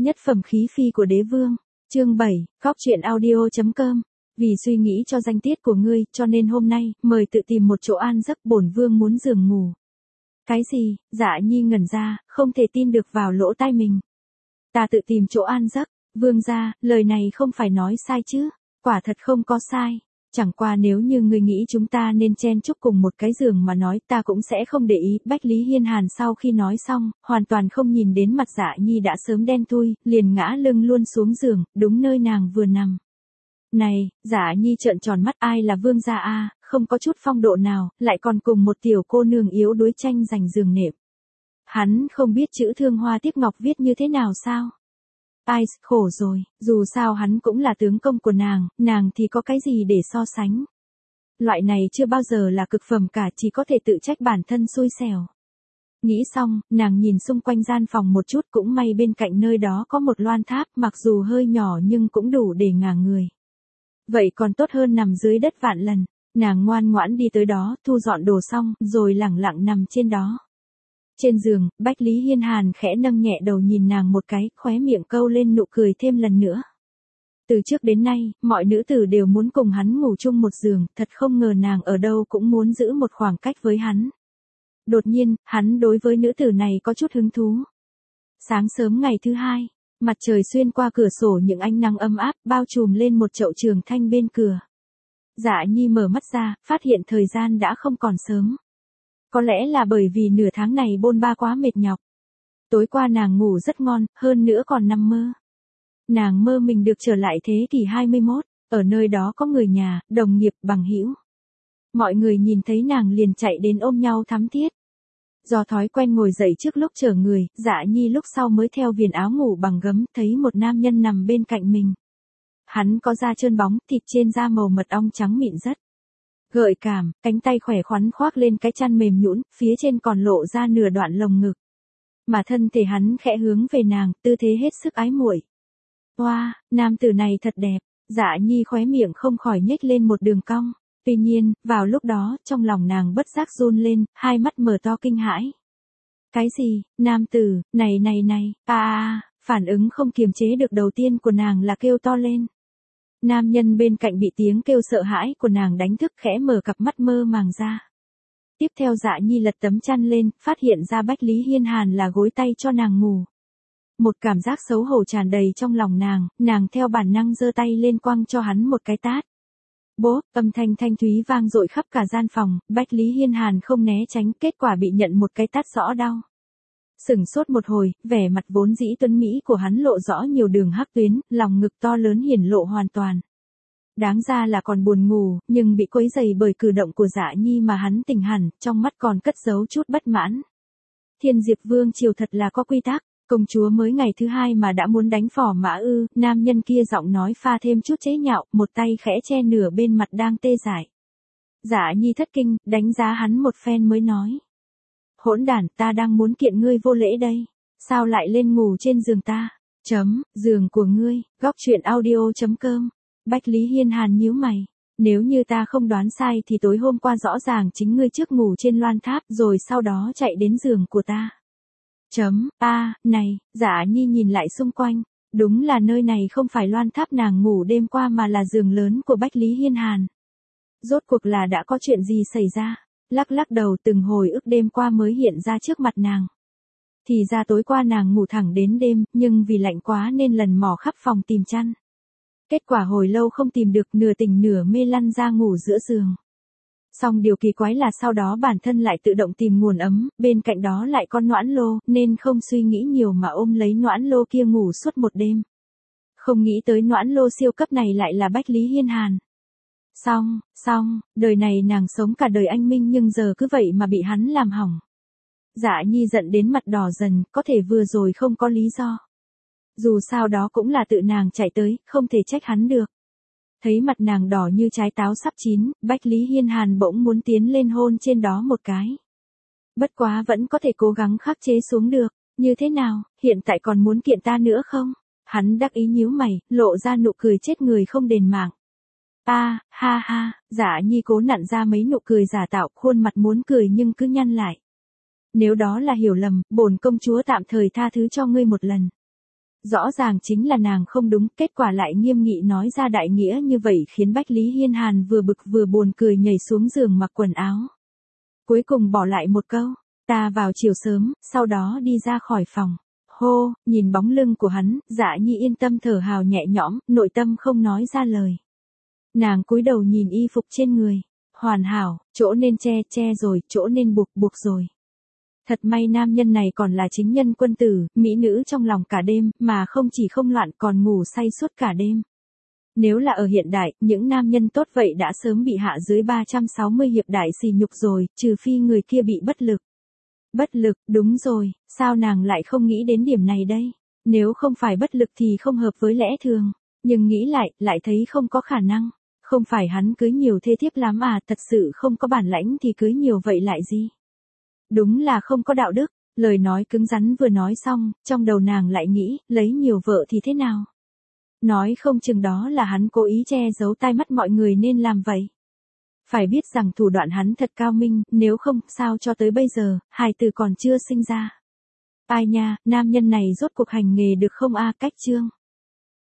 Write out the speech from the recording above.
Nhất phẩm khí phi của đế vương. Chương 7, Góc truyện audio.com. Vì suy nghĩ cho danh tiết của ngươi, cho nên hôm nay, mời tự tìm một chỗ an giấc, bổn vương muốn giường ngủ. Cái gì? Dạ Nhi ngẩn ra, không thể tin được vào lỗ tai mình. Ta tự tìm chỗ an giấc, vương gia, lời này không phải nói sai chứ? Quả thật không có sai. Chẳng qua nếu như ngươi nghĩ chúng ta nên chen chúc cùng một cái giường mà nói, ta cũng sẽ không để ý. Bách Lý Hiên Hàn sau khi nói xong, hoàn toàn không nhìn đến mặt Dạ Nhi đã sớm đen thui, liền ngã lưng luôn xuống giường, đúng nơi nàng vừa nằm. Này, Dạ Nhi trợn tròn mắt, ai là vương gia a, không có chút phong độ nào, lại còn cùng một tiểu cô nương yếu đuối tranh giành giường nệm. Hắn không biết chữ thương hoa tiếp ngọc viết như thế nào sao? Ai, khổ rồi, dù sao hắn cũng là tướng công của nàng thì có cái gì để so sánh. Loại này chưa bao giờ là cực phẩm cả, chỉ có thể tự trách bản thân xui xẻo. Nghĩ xong, nàng nhìn xung quanh gian phòng một chút, cũng may bên cạnh nơi đó có một loan tháp, mặc dù hơi nhỏ nhưng cũng đủ để ngả người. Vậy còn tốt hơn nằm dưới đất vạn lần. Nàng ngoan ngoãn đi tới đó, thu dọn đồ xong, rồi lẳng lặng nằm trên đó. Trên giường, Bách Lý Hiên Hàn khẽ nâng nhẹ đầu nhìn nàng một cái, khóe miệng câu lên nụ cười thêm lần nữa. Từ trước đến nay, mọi nữ tử đều muốn cùng hắn ngủ chung một giường, thật không ngờ nàng ở đâu cũng muốn giữ một khoảng cách với hắn. Đột nhiên, hắn đối với nữ tử này có chút hứng thú. Sáng sớm ngày thứ hai, mặt trời xuyên qua cửa sổ, những ánh nắng ấm áp bao trùm lên một chậu trường thanh bên cửa. Dạ Nhi mở mắt ra, phát hiện thời gian đã không còn sớm. Có lẽ là bởi vì nửa tháng này bôn ba quá mệt nhọc. Tối qua nàng ngủ rất ngon, hơn nữa còn nằm mơ. Nàng mơ mình được trở lại thế kỷ 21, ở nơi đó có người nhà, đồng nghiệp, bằng hữu. Mọi người nhìn thấy nàng liền chạy đến ôm nhau thắm thiết. Do thói quen ngồi dậy trước lúc chở người, Dạ Nhi lúc sau mới theo viền áo ngủ bằng gấm, thấy một nam nhân nằm bên cạnh mình. Hắn có da trơn bóng, thịt trên da màu mật ong trắng mịn rất gợi cảm, cánh tay khỏe khoắn khoác lên cái chăn mềm nhũn, phía trên còn lộ ra nửa đoạn lồng ngực. Mà thân thể hắn khẽ hướng về nàng, tư thế hết sức ái muội. Oa, nam tử này thật đẹp. Dạ Nhi khóe miệng không khỏi nhếch lên một đường cong. Tuy nhiên, vào lúc đó, trong lòng nàng bất giác run lên, hai mắt mở to kinh hãi. Cái gì? Nam tử, này, phản ứng không kiềm chế được đầu tiên của nàng là kêu to lên. Nam nhân bên cạnh bị tiếng kêu sợ hãi của nàng đánh thức, khẽ mở cặp mắt mơ màng ra. Tiếp theo Dạ Nhi lật tấm chăn lên, phát hiện ra Bách Lý Hiên Hàn là gối tay cho nàng ngủ. Một cảm giác xấu hổ tràn đầy trong lòng nàng theo bản năng giơ tay lên quăng cho hắn một cái tát. Bố, âm thanh thanh thúy vang dội khắp cả gian phòng, Bách Lý Hiên Hàn không né tránh, kết quả bị nhận một cái tát rõ đau. Sửng sốt một hồi, vẻ mặt vốn dĩ tuấn mỹ của hắn lộ rõ nhiều đường hắc tuyến, lòng ngực to lớn hiển lộ hoàn toàn. Đáng ra là còn buồn ngủ, nhưng bị quấy rầy bởi cử động của Dạ Nhi mà hắn tỉnh hẳn, trong mắt còn cất giấu chút bất mãn. Thiên Diệp Vương triều thật là có quy tắc, công chúa mới ngày thứ hai mà đã muốn đánh phò mã ư? Nam nhân kia giọng nói pha thêm chút chế nhạo, một tay khẽ che nửa bên mặt đang tê dại. Dạ Nhi thất kinh, đánh giá hắn một phen mới nói. Hỗn đản, ta đang muốn kiện ngươi vô lễ đây. Sao lại lên ngủ trên giường ta? Giường của ngươi. Góc truyện audio.com. Bách Lý Hiên Hàn nhíu mày. Nếu như ta không đoán sai thì tối hôm qua rõ ràng chính ngươi trước ngủ trên loan tháp rồi sau đó chạy đến giường của ta. Này, Dạ Nhi nhìn lại xung quanh. Đúng là nơi này không phải loan tháp nàng ngủ đêm qua mà là giường lớn của Bách Lý Hiên Hàn. Rốt cuộc là đã có chuyện gì xảy ra? Lắc đầu, từng hồi ức đêm qua mới hiện ra trước mặt nàng. Thì ra tối qua nàng ngủ thẳng đến đêm, nhưng vì lạnh quá nên lần mò khắp phòng tìm chăn. Kết quả hồi lâu không tìm được, nửa tỉnh nửa mê lăn ra ngủ giữa giường. Song điều kỳ quái là sau đó bản thân lại tự động tìm nguồn ấm, bên cạnh đó lại có noãn lô, nên không suy nghĩ nhiều mà ôm lấy noãn lô kia ngủ suốt một đêm. Không nghĩ tới noãn lô siêu cấp này lại là Bách Lý Hiên Hàn. Xong, đời này nàng sống cả đời anh minh nhưng giờ cứ vậy mà bị hắn làm hỏng. Dạ Nhi giận đến mặt đỏ dần, có thể vừa rồi không có lý do. Dù sao đó cũng là tự nàng chạy tới, không thể trách hắn được. Thấy mặt nàng đỏ như trái táo sắp chín, Bách Lý Hiên Hàn bỗng muốn tiến lên hôn trên đó một cái. Bất quá vẫn có thể cố gắng khắc chế xuống được. Như thế nào, hiện tại còn muốn kiện ta nữa không? Hắn đắc ý nhíu mày, lộ ra nụ cười chết người không đền mạng. Ha, Dạ Nhi cố nặn ra mấy nụ cười giả tạo, khuôn mặt muốn cười nhưng cứ nhăn lại. Nếu đó là hiểu lầm, bổn công chúa tạm thời tha thứ cho ngươi một lần. Rõ ràng chính là nàng không đúng, kết quả lại nghiêm nghị nói ra đại nghĩa như vậy khiến Bách Lý Hiên Hàn vừa bực vừa buồn cười nhảy xuống giường mặc quần áo. Cuối cùng bỏ lại một câu, ta vào chiều sớm, sau đó đi ra khỏi phòng. Hô, nhìn bóng lưng của hắn, Dạ Nhi yên tâm thở hào nhẹ nhõm, nội tâm không nói ra lời. Nàng cúi đầu nhìn y phục trên người. Hoàn hảo, chỗ nên che rồi, chỗ nên buộc rồi. Thật may nam nhân này còn là chính nhân quân tử, mỹ nữ trong lòng cả đêm, mà không chỉ không loạn còn ngủ say suốt cả đêm. Nếu là ở hiện đại, những nam nhân tốt vậy đã sớm bị hạ dưới 360 hiệp đại sỉ nhục rồi, trừ phi người kia bị bất lực. Bất lực, đúng rồi, sao nàng lại không nghĩ đến điểm này đây? Nếu không phải bất lực thì không hợp với lẽ thường, nhưng nghĩ lại thấy không có khả năng. Không phải hắn cưới nhiều thê thiếp lắm à, thật sự không có bản lãnh thì cưới nhiều vậy lại gì? Đúng là không có đạo đức, lời nói cứng rắn vừa nói xong, trong đầu nàng lại nghĩ, lấy nhiều vợ thì thế nào? Nói không chừng đó là hắn cố ý che giấu tai mắt mọi người nên làm vậy. Phải biết rằng thủ đoạn hắn thật cao minh, nếu không, sao cho tới bây giờ, hài tử còn chưa sinh ra. Ai nha, nam nhân này rốt cuộc hành nghề được không a, cách chương.